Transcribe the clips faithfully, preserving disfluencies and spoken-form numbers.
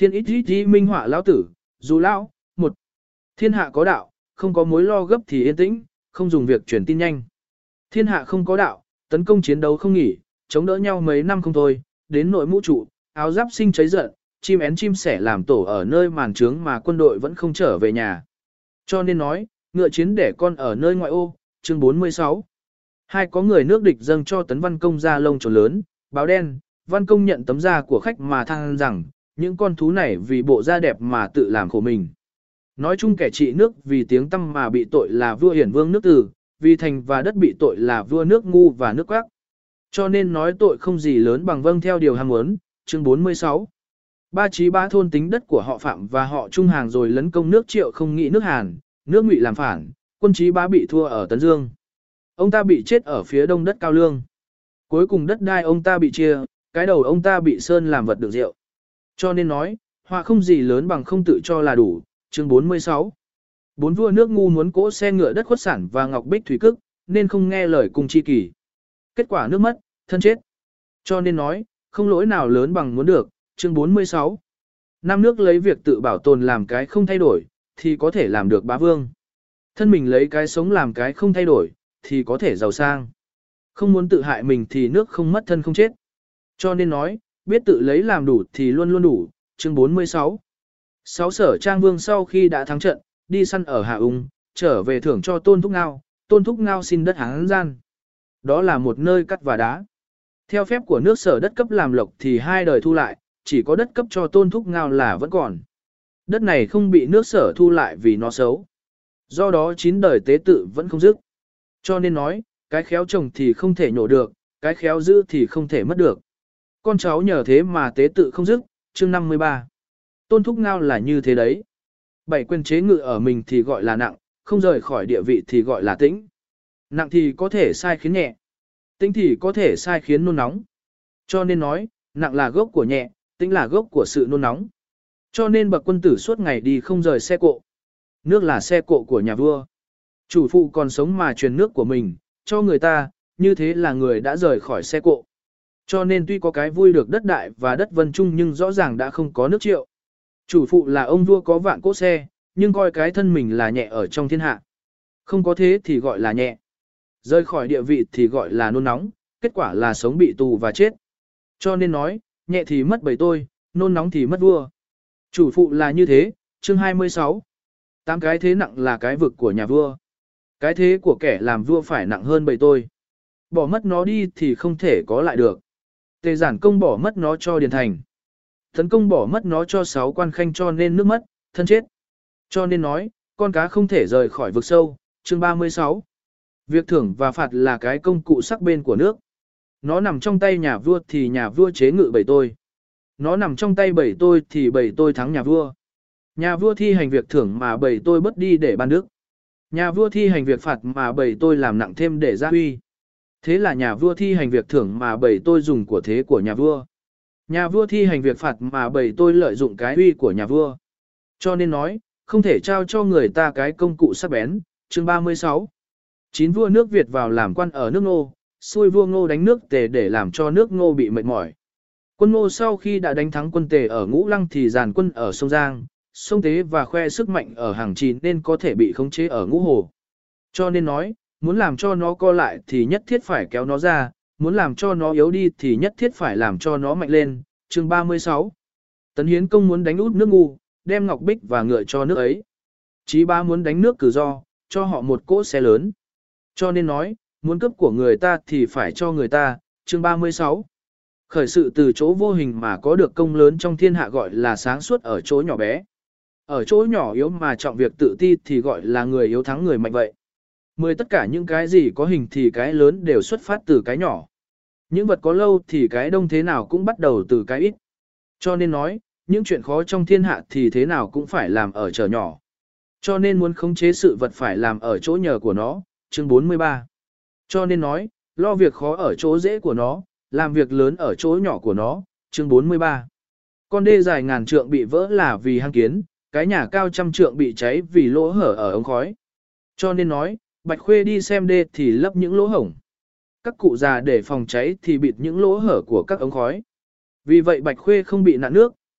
Thiên ít ít đi minh họa lão tử, dù lão, một. Thiên hạ có đạo, không có mối lo gấp thì yên tĩnh, không dùng việc truyền tin nhanh. Thiên hạ không có đạo, tấn công chiến đấu không nghỉ, chống đỡ nhau mấy năm không thôi, đến nội mũ trụ, áo giáp sinh cháy giận, chim én chim sẻ làm tổ ở nơi màn trướng mà quân đội vẫn không trở về nhà. Cho nên nói, ngựa chiến đẻ con ở nơi ngoại ô, chương bốn mươi sáu. Hai có người nước địch dâng cho Tấn Văn Công ra lông trồn lớn, báo đen, Văn Công nhận tấm da của khách mà than rằng, những con thú này vì bộ da đẹp mà tự làm khổ mình. Nói chung kẻ trị nước vì tiếng tăm mà bị tội là vua hiển vương nước Từ, vì thành và đất bị tội là vua nước Ngu và nước Quác. Cho nên nói tội không gì lớn bằng vâng theo điều ham muốn, chương bốn mươi sáu. Ba Chí Bá thôn tính đất của họ Phạm và họ Trung Hàng rồi lấn công nước Triệu không nghĩ nước Hàn, nước Ngụy làm phản, quân Chí Bá bị thua ở Tấn Dương. Ông ta bị chết ở phía đông đất Cao Lương. Cuối cùng đất đai ông ta bị chia, cái đầu ông ta bị sơn làm vật đựng rượu. Cho nên nói, họa không gì lớn bằng không tự cho là đủ, chương bốn mươi sáu. Bốn vua nước Ngu muốn cỗ xe ngựa đất khuất sản và ngọc bích thủy cức, nên không nghe lời cung chi kỳ. Kết quả nước mất, thân chết. Cho nên nói, không lỗi nào lớn bằng muốn được, chương bốn mươi sáu. Năm nước lấy việc tự bảo tồn làm cái không thay đổi, thì có thể làm được bá vương. Thân mình lấy cái sống làm cái không thay đổi, thì có thể giàu sang. Không muốn tự hại mình thì nước không mất thân không chết. Cho nên nói, biết tự lấy làm đủ thì luôn luôn đủ, chương bốn mươi sáu. Sáu Sở Trang Vương sau khi đã thắng trận, đi săn ở Hạ Ung, trở về thưởng cho Tôn Thúc Ngao, Tôn Thúc Ngao xin đất Hán Gian. Đó là một nơi cắt và đá. Theo phép của nước Sở đất cấp làm lộc thì hai đời thu lại, chỉ có đất cấp cho Tôn Thúc Ngao là vẫn còn. Đất này không bị nước Sở thu lại vì nó xấu. Do đó chín đời tế tự vẫn không dứt. Cho nên nói, cái khéo trồng thì không thể nhổ được, cái khéo giữ thì không thể mất được. Con cháu nhờ thế mà tế tự không dứt, chương năm mươi ba. Tôn Thúc Ngao là như thế đấy. Bảy quyền chế ngự ở mình thì gọi là nặng, không rời khỏi địa vị thì gọi là tĩnh. Nặng thì có thể sai khiến nhẹ, tĩnh thì có thể sai khiến nôn nóng. Cho nên nói, nặng là gốc của nhẹ, tĩnh là gốc của sự nôn nóng. Cho nên bậc quân tử suốt ngày đi không rời xe cộ. Nước là xe cộ của nhà vua. Chủ phụ còn sống mà truyền nước của mình, cho người ta, như thế là người đã rời khỏi xe cộ. Cho nên tuy có cái vui được đất đại và đất vân trung nhưng rõ ràng đã không có nước Triệu. Chủ phụ là ông vua có vạn cỗ xe, nhưng coi cái thân mình là nhẹ ở trong thiên hạ. Không có thế thì gọi là nhẹ. Rời khỏi địa vị thì gọi là nôn nóng, kết quả là sống bị tù và chết. Cho nên nói, nhẹ thì mất bầy tôi, nôn nóng thì mất vua. Chủ phụ là như thế, chương hai mươi sáu. Tám cái thế nặng là cái vực của nhà vua. Cái thế của kẻ làm vua phải nặng hơn bầy tôi. Bỏ mất nó đi thì không thể có lại được. Tề Giản Công bỏ mất nó cho Điền Thành. Tấn Công bỏ mất nó cho sáu quan khanh cho nên nước mất, thân chết. Cho nên nói, con cá không thể rời khỏi vực sâu, chương ba mươi sáu. Việc thưởng và phạt là cái công cụ sắc bên của nước. Nó nằm trong tay nhà vua thì nhà vua chế ngự bầy tôi. Nó nằm trong tay bầy tôi thì bầy tôi thắng nhà vua. Nhà vua thi hành việc thưởng mà bầy tôi bất đi để ban đức. Nhà vua thi hành việc phạt mà bầy tôi làm nặng thêm để gia uy. Thế là nhà vua thi hành việc thưởng mà bầy tôi dùng của thế của nhà vua. Nhà vua thi hành việc phạt mà bầy tôi lợi dụng cái uy của nhà vua. Cho nên nói, không thể trao cho người ta cái công cụ sắc bén, chương ba mươi sáu. Chín vua nước Việt vào làm quan ở nước Ngô, xui vua Ngô đánh nước Tề để làm cho nước Ngô bị mệt mỏi. Quân Ngô sau khi đã đánh thắng quân Tề ở Ngũ Lăng thì dàn quân ở sông Giang, sông Tế và khoe sức mạnh ở Hàng Trì nên có thể bị khống chế ở Ngũ Hồ. Cho nên nói, muốn làm cho nó co lại thì nhất thiết phải kéo nó ra, muốn làm cho nó yếu đi thì nhất thiết phải làm cho nó mạnh lên, chương ba mươi sáu. Tấn Hiến Công muốn đánh út nước Ngu, đem ngọc bích và ngựa cho nước ấy. Chí Bá muốn đánh nước Cử Do, cho họ một cỗ xe lớn. Cho nên nói, muốn cướp của người ta thì phải cho người ta, chương ba mươi sáu. Khởi sự từ chỗ vô hình mà có được công lớn trong thiên hạ gọi là sáng suốt ở chỗ nhỏ bé. Ở chỗ nhỏ yếu mà trọng việc tự ti thì gọi là người yếu thắng người mạnh vậy. Mười tất cả những cái gì có hình thì cái lớn đều xuất phát từ cái nhỏ. Những vật có lâu thì cái đông thế nào cũng bắt đầu từ cái ít. Cho nên nói, những chuyện khó trong thiên hạ thì thế nào cũng phải làm ở trở nhỏ. Cho nên muốn khống chế sự vật phải làm ở chỗ nhờ của nó, chương bốn mươi ba. Cho nên nói, lo việc khó ở chỗ dễ của nó, làm việc lớn ở chỗ nhỏ của nó, chương bốn mươi ba. Con đê dài ngàn trượng bị vỡ là vì hang kiến, cái nhà cao trăm trượng bị cháy vì lỗ hở ở ống khói. Cho nên nói, Bạch Khuê đi xem đê thì lấp những lỗ hổng. Các cụ già để phòng cháy thì bịt những lỗ hở của các ống khói. Vì vậy Bạch Khuê không bị nạn nước,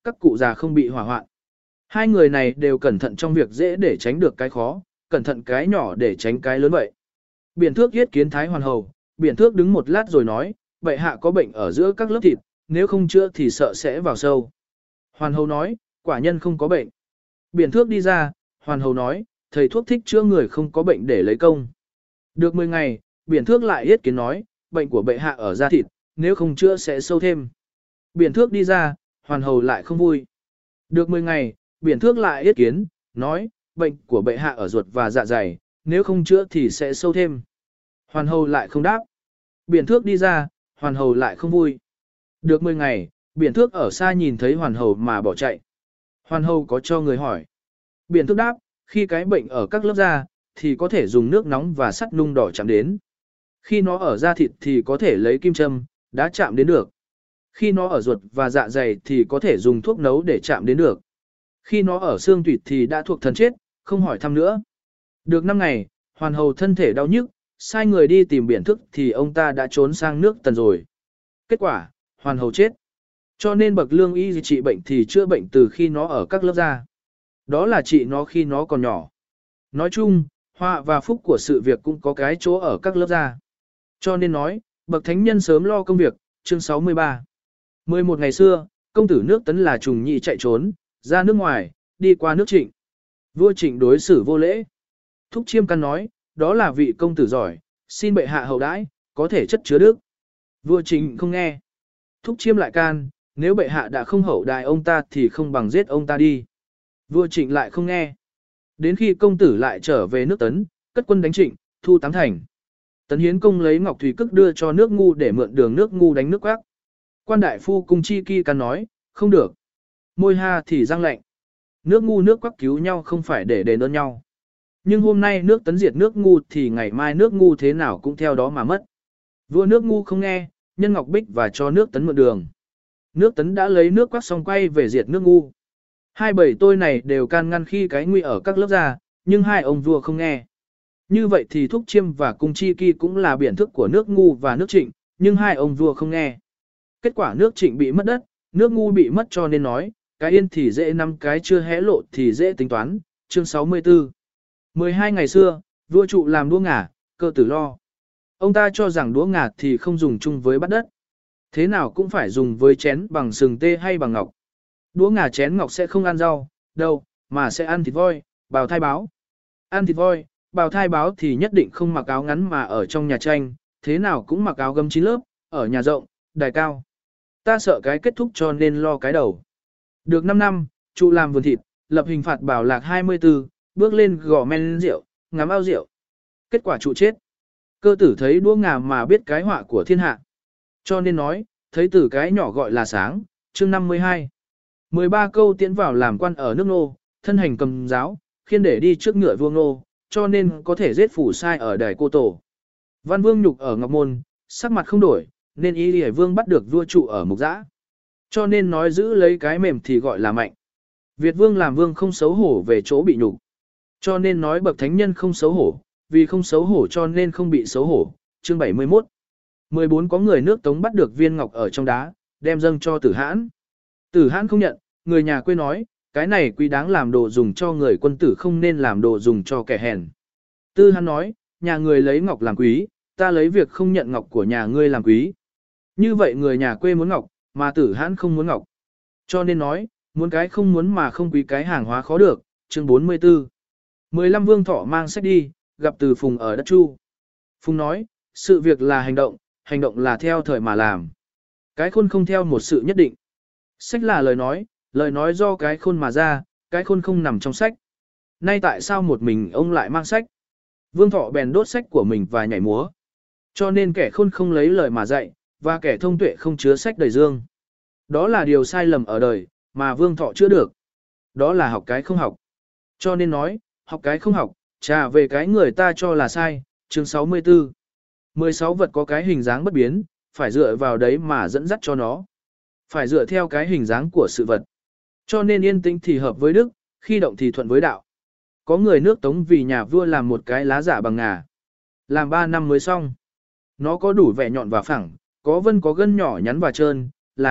các cụ già không bị hỏa hoạn. Hai người này đều cẩn thận trong việc dễ để tránh được cái khó, cẩn thận cái nhỏ để tránh cái lớn vậy. Biển thước yết kiến Thái Hoàn Hầu, biển thước đứng một lát rồi nói, bệ hạ có bệnh ở giữa các lớp thịt, nếu không chữa thì sợ sẽ vào sâu. Hoàn Hầu nói, quả nhân không có bệnh. Biển thước đi ra, Hoàn Hầu nói, thầy thuốc thích chữa người không có bệnh để lấy công. Được mười ngày, biển thước lại yết kiến nói, bệnh của bệ hạ ở da thịt, nếu không chữa sẽ sâu thêm. Biển thước đi ra, Hoàn Hầu lại không vui. Được mười ngày, biển thước lại yết kiến, nói, bệnh của bệ hạ ở ruột và dạ dày, nếu không chữa thì sẽ sâu thêm. Hoàn Hầu lại không đáp. Biển thước đi ra, Hoàn Hầu lại không vui. Được mười ngày, biển thước ở xa nhìn thấy Hoàn Hầu mà bỏ chạy. Hoàn Hầu có cho người hỏi. Biển thước đáp, khi cái bệnh ở các lớp da, thì có thể dùng nước nóng và sắt nung đỏ chạm đến. Khi nó ở da thịt thì có thể lấy kim châm, đá chạm đến được. Khi nó ở ruột và dạ dày thì có thể dùng thuốc nấu để chạm đến được. Khi nó ở xương tủy thì đã thuộc thần chết, không hỏi thăm nữa. Được năm ngày, Hoàn Hầu thân thể đau nhức, sai người đi tìm biển thước thì ông ta đã trốn sang nước Tần rồi. Kết quả, Hoàn Hầu chết. Cho nên bậc lương y trị bệnh thì chữa bệnh từ khi nó ở các lớp da. Đó là trị nó khi nó còn nhỏ. Nói chung, họa và phúc của sự việc cũng có cái chỗ ở các lớp da. Cho nên nói, bậc thánh nhân sớm lo công việc, chương sáu mươi ba. mười một ngày xưa, công tử nước Tấn là Trùng Nhị chạy trốn, ra nước ngoài, đi qua nước Trịnh. Vua Trịnh đối xử vô lễ. Thúc Chiêm căn nói, đó là vị công tử giỏi, xin bệ hạ hậu đãi, có thể chất chứa đức. Vua Trịnh không nghe. Thúc Chiêm lại can, nếu bệ hạ đã không hậu đãi ông ta thì không bằng giết ông ta đi. Vua Trịnh lại không nghe. Đến khi công tử lại trở về nước Tấn, cất quân đánh Trịnh, thu tám thành. Tấn Hiến công lấy ngọc thủy cức đưa cho nước Ngu để mượn đường nước Ngu đánh nước Quác. Quan đại phu cung chi kỳ căn nói, không được. Môi ha thì răng lạnh. Nước Ngu nước Quác cứu nhau không phải để đền ơn nhau. Nhưng hôm nay nước Tấn diệt nước Ngu thì ngày mai nước Ngu thế nào cũng theo đó mà mất. Vua nước Ngu không nghe, nhân ngọc bích và cho nước Tấn mượn đường. Nước Tấn đã lấy nước Quác xong quay về diệt nước Ngu. Hai bầy tôi này đều can ngăn khi cái nguy ở các lớp ra, nhưng hai ông vua không nghe. Như vậy thì Thúc Chiêm và Cung Chi Kỳ cũng là biện thức của nước Ngu và nước Trịnh, nhưng hai ông vua không nghe. Kết quả nước Trịnh bị mất đất, nước Ngu bị mất cho nên nói, cái yên thì dễ năm cái chưa hé lộ thì dễ tính toán, chương sáu mươi tư. mười hai ngày xưa, vua trụ làm đũa ngả, cơ tử lo. Ông ta cho rằng đũa ngả thì không dùng chung với bát đất. Thế nào cũng phải dùng với chén bằng sừng tê hay bằng ngọc. Đũa ngà chén ngọc sẽ không ăn rau, đâu, mà sẽ ăn thịt voi, bào thai báo. Ăn thịt voi, bào thai báo thì nhất định không mặc áo ngắn mà ở trong nhà tranh, thế nào cũng mặc áo gấm chín lớp, ở nhà rộng, đài cao. Ta sợ cái kết thúc cho nên lo cái đầu. Được năm năm, trụ làm vườn thịt, lập hình phạt bảo lạc hai mươi tư, bước lên gò men rượu, ngắm ao rượu. Kết quả trụ chết. Cơ tử thấy đũa ngà mà biết cái họa của thiên hạ. Cho nên nói, thấy từ cái nhỏ gọi là sáng, chương năm mươi hai. mười ba câu tiến vào làm quan ở nước Nô, thân hành cầm giáo, khiên để đi trước ngựa vua Nô, cho nên có thể giết phủ sai ở đài cô tổ. Văn Vương nhục ở Ngọc Môn, sắc mặt không đổi, nên Y Lì Vương bắt được vua trụ ở Mục Giã. Cho nên nói giữ lấy cái mềm thì gọi là mạnh. Việt Vương làm vương không xấu hổ về chỗ bị nhục. Cho nên nói bậc thánh nhân không xấu hổ, vì không xấu hổ cho nên không bị xấu hổ. Chương bảy mươi mốt. mười bốn có người nước Tống bắt được viên ngọc ở trong đá, đem dâng cho Tử Hãn. Tử Hãn không nhận, người nhà quê nói, cái này quý đáng làm đồ dùng cho người quân tử không nên làm đồ dùng cho kẻ hèn. Tư Hãn nói, nhà người lấy ngọc làm quý, ta lấy việc không nhận ngọc của nhà ngươi làm quý. Như vậy người nhà quê muốn ngọc, mà Tử Hãn không muốn ngọc. Cho nên nói, muốn cái không muốn mà không quý cái hàng hóa khó được. Chương bốn mươi tư. mười lăm Vương Thọ mang sách đi, gặp Từ Phùng ở đất Chu. Phùng nói, sự việc là hành động, hành động là theo thời mà làm. Cái khôn không theo một sự nhất định. Sách là lời nói, lời nói do cái khôn mà ra, cái khôn không nằm trong sách. Nay tại sao một mình ông lại mang sách? Vương Thọ bèn đốt sách của mình và nhảy múa. Cho nên kẻ khôn không lấy lời mà dạy, và kẻ thông tuệ không chứa sách đầy dương. Đó là điều sai lầm ở đời, mà Vương Thọ chữa được. Đó là học cái không học. Cho nên nói, học cái không học, trả về cái người ta cho là sai. Chương sáu mươi tư. mười sáu vật có cái hình dáng bất biến, phải dựa vào đấy mà dẫn dắt cho nó. Phải dựa theo cái hình dáng của sự vật. Cho nên yên tĩnh thì hợp với đức, khi động thì thuận với đạo. Có người nước Tống vì nhà vua làm một cái lá giả bằng ngà. Làm ba năm mới xong. Nó có đủ vẻ nhọn và phẳng, có vân có gân nhỏ nhắn và trơn, láng,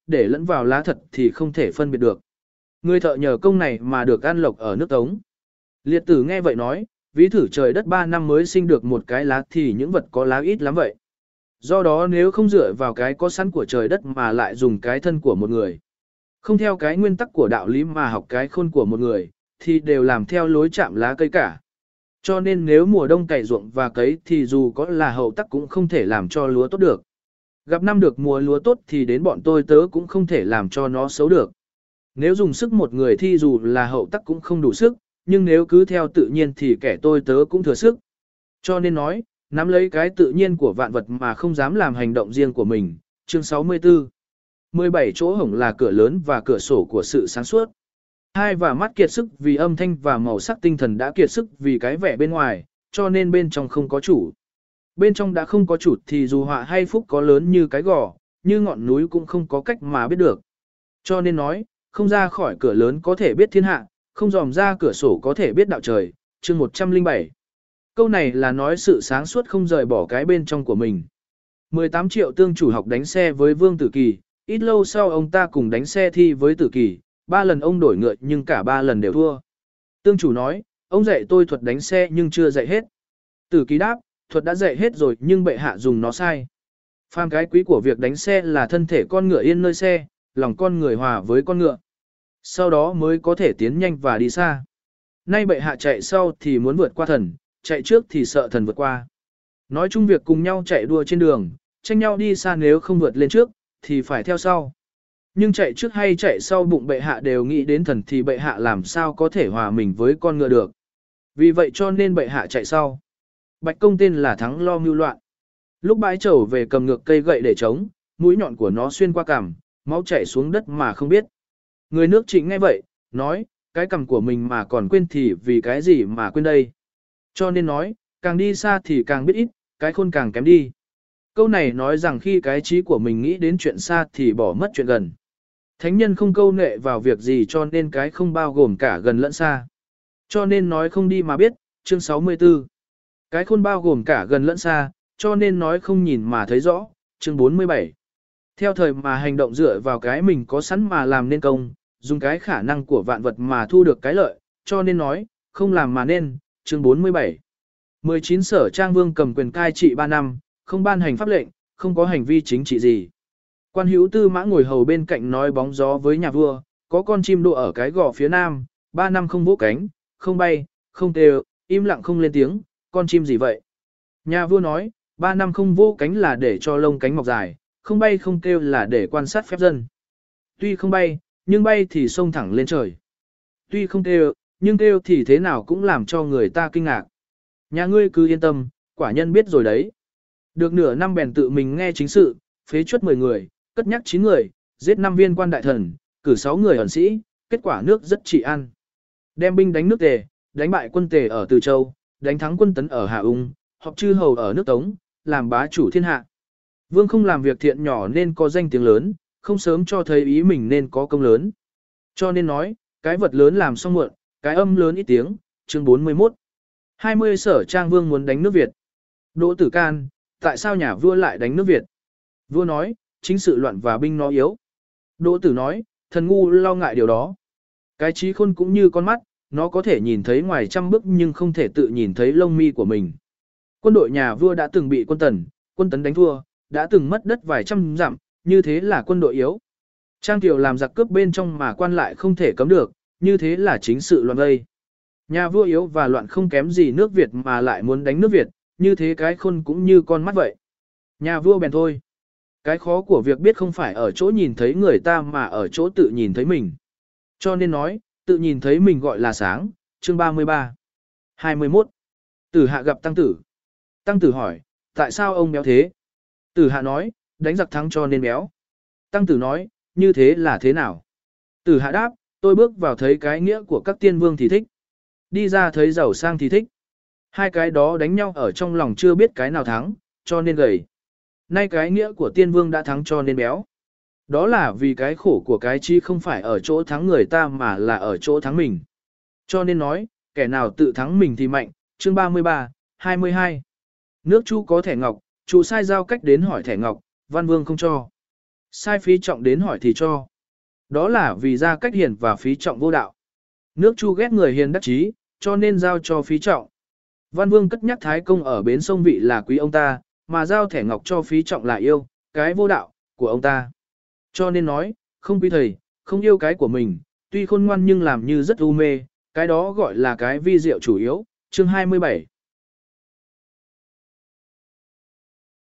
để lẫn vào lá thật thì không thể phân biệt được. Người thợ nhờ công này mà được ăn lộc ở nước Tống. Liệt tử nghe vậy nói, ví thử trời đất ba năm mới sinh được một cái lá thì những vật có lá ít lắm vậy. Do đó nếu không dựa vào cái có sẵn của trời đất mà lại dùng cái thân của một người, không theo cái nguyên tắc của đạo lý mà học cái khôn của một người, thì đều làm theo lối chạm lá cây cả. Cho nên nếu mùa đông cày ruộng và cấy thì dù có là hậu tắc cũng không thể làm cho lúa tốt được. Gặp năm được mùa lúa tốt thì đến bọn tôi tớ cũng không thể làm cho nó xấu được. Nếu dùng sức một người thì dù là hậu tắc cũng không đủ sức, nhưng nếu cứ theo tự nhiên thì kẻ tôi tớ cũng thừa sức. Cho nên nói, nắm lấy cái tự nhiên của vạn vật mà không dám làm hành động riêng của mình. Chương sáu mươi tư. mười bảy chỗ hổng là cửa lớn và cửa sổ của sự sáng suốt. Hai và mắt kiệt sức vì âm thanh và màu sắc, tinh thần đã kiệt sức vì cái vẻ bên ngoài, cho nên bên trong không có chủ. Bên trong đã không có chủ thì dù họa hay phúc có lớn như cái gò, như ngọn núi cũng không có cách mà biết được. Cho nên nói, không ra khỏi cửa lớn có thể biết thiên hạ, không dòm ra cửa sổ có thể biết đạo trời. Chương một trăm lẻ bảy. Câu này là nói sự sáng suốt không rời bỏ cái bên trong của mình. mười tám triệu tương chủ học đánh xe với Vương Tử Kỳ, ít lâu sau ông ta cùng đánh xe thi với Tử Kỳ, ba lần ông đổi ngựa nhưng cả ba lần đều thua. Tương chủ nói, ông dạy tôi thuật đánh xe nhưng chưa dạy hết. Tử Kỳ đáp, thuật đã dạy hết rồi nhưng bệ hạ dùng nó sai. Phàm cái quý của việc đánh xe là thân thể con ngựa yên nơi xe, lòng con người hòa với con ngựa. Sau đó mới có thể tiến nhanh và đi xa. Nay bệ hạ chạy sau thì muốn vượt qua thần, chạy trước thì sợ thần vượt qua. Nói chung việc cùng nhau chạy đua trên đường, tranh nhau đi xa, nếu không vượt lên trước, thì phải theo sau. Nhưng chạy trước hay chạy sau bụng bệ hạ đều nghĩ đến thần thì bệ hạ làm sao có thể hòa mình với con ngựa được. Vì vậy cho nên bệ hạ chạy sau. Bạch công tên là Thắng lo mưu loạn. Lúc bãi trầu về cầm ngược cây gậy để chống, mũi nhọn của nó xuyên qua cằm, máu chảy xuống đất mà không biết. Người nước Trịnh nghe vậy, nói, cái cằm của mình mà còn quên thì vì cái gì mà quên đây. Cho nên nói, càng đi xa thì càng biết ít, cái khôn càng kém đi. Câu này nói rằng khi cái trí của mình nghĩ đến chuyện xa thì bỏ mất chuyện gần. Thánh nhân không câu nệ vào việc gì cho nên cái không bao gồm cả gần lẫn xa. Cho nên nói không đi mà biết. Chương sáu mươi tư. Cái khôn bao gồm cả gần lẫn xa, cho nên nói không nhìn mà thấy rõ. Chương bốn mươi bảy. Theo thời mà hành động dựa vào cái mình có sẵn mà làm nên công, dùng cái khả năng của vạn vật mà thu được cái lợi, cho nên nói, không làm mà nên. Chương bốn mươi bảy. mười chín Sở Trang Vương cầm quyền cai trị ba năm, không ban hành pháp lệnh, không có hành vi chính trị gì. Quan Hữu Tư Mã ngồi hầu bên cạnh nói bóng gió với nhà vua, có con chim đỗ ở cái gò phía nam, ba năm không vỗ cánh, không bay, không kêu, im lặng không lên tiếng, con chim gì vậy? Nhà vua nói, ba năm không vỗ cánh là để cho lông cánh mọc dài, không bay không kêu là để quan sát phép dân. Tuy không bay, nhưng bay thì xông thẳng lên trời. Tuy không kêu, nhưng kêu thì thế nào cũng làm cho người ta kinh ngạc. Nhà ngươi cứ yên tâm, quả nhân biết rồi đấy. Được nửa năm bèn tự mình nghe chính sự, phế chuất mười người, cất nhắc chín người, giết năm viên quan đại thần, cử sáu người ẩn sĩ, kết quả nước rất trị an. Đem binh đánh nước Tề, đánh bại quân Tề ở Từ Châu, đánh thắng quân Tấn ở Hà Ung, họp chư hầu ở nước Tống, làm bá chủ thiên hạ. Vương không làm việc thiện nhỏ nên có danh tiếng lớn, không sớm cho thấy ý mình nên có công lớn. Cho nên nói, cái vật lớn làm xong muộn, cái âm lớn ít tiếng. Chương bốn mươi mốt. hai mươi Sở Trang Vương muốn đánh nước Việt. Đỗ Tử can, tại sao nhà vua lại đánh nước Việt? Vua nói, chính sự loạn và binh nó yếu. Đỗ Tử nói, thần ngu lo ngại điều đó. Cái trí khôn cũng như con mắt, nó có thể nhìn thấy ngoài trăm bước nhưng không thể tự nhìn thấy lông mi của mình. Quân đội nhà vua đã từng bị quân Tần, quân Tấn đánh thua, đã từng mất đất vài trăm dặm, như thế là quân đội yếu. Trang Kiều làm giặc cướp bên trong mà quan lại không thể cấm được, như thế là chính sự loạn gây. Nhà vua yếu và loạn không kém gì nước Việt mà lại muốn đánh nước Việt, như thế cái khôn cũng như con mắt vậy. Nhà vua bèn thôi. Cái khó của việc biết không phải ở chỗ nhìn thấy người ta mà ở chỗ tự nhìn thấy mình. Cho nên nói, tự nhìn thấy mình gọi là sáng. Chương ba mươi ba. hai mươi mốt. Tử Hạ gặp Tăng Tử. Tăng Tử hỏi, tại sao ông béo thế? Tử Hạ nói, đánh giặc thắng cho nên béo. Tăng Tử nói, như thế là thế nào? Tử Hạ đáp, tôi bước vào thấy cái nghĩa của các tiên vương thì thích. Đi ra thấy giàu sang thì thích. Hai cái đó đánh nhau ở trong lòng chưa biết cái nào thắng, cho nên gầy. Nay cái nghĩa của tiên vương đã thắng cho nên béo. Đó là vì cái khổ của cái chi không phải ở chỗ thắng người ta mà là ở chỗ thắng mình. Cho nên nói, kẻ nào tự thắng mình thì mạnh. Chương ba mươi ba, hai mươi hai. Nước Chu có thẻ ngọc, Chu sai giao cách đến hỏi thẻ ngọc, Văn Vương không cho. Sai phí trọng đến hỏi thì cho. Đó là vì ra cách hiền và phí trọng vô đạo. Nước Chu ghét người hiền đắc chí, cho nên giao cho phí trọng. Văn Vương cất nhắc Thái Công ở bến sông vị là quý ông ta, mà giao thẻ ngọc cho phí trọng là yêu, cái vô đạo, của ông ta. Cho nên nói, không quý thầy, không yêu cái của mình, tuy khôn ngoan nhưng làm như rất u mê, cái đó gọi là cái vi diệu chủ yếu. Chương hai mươi bảy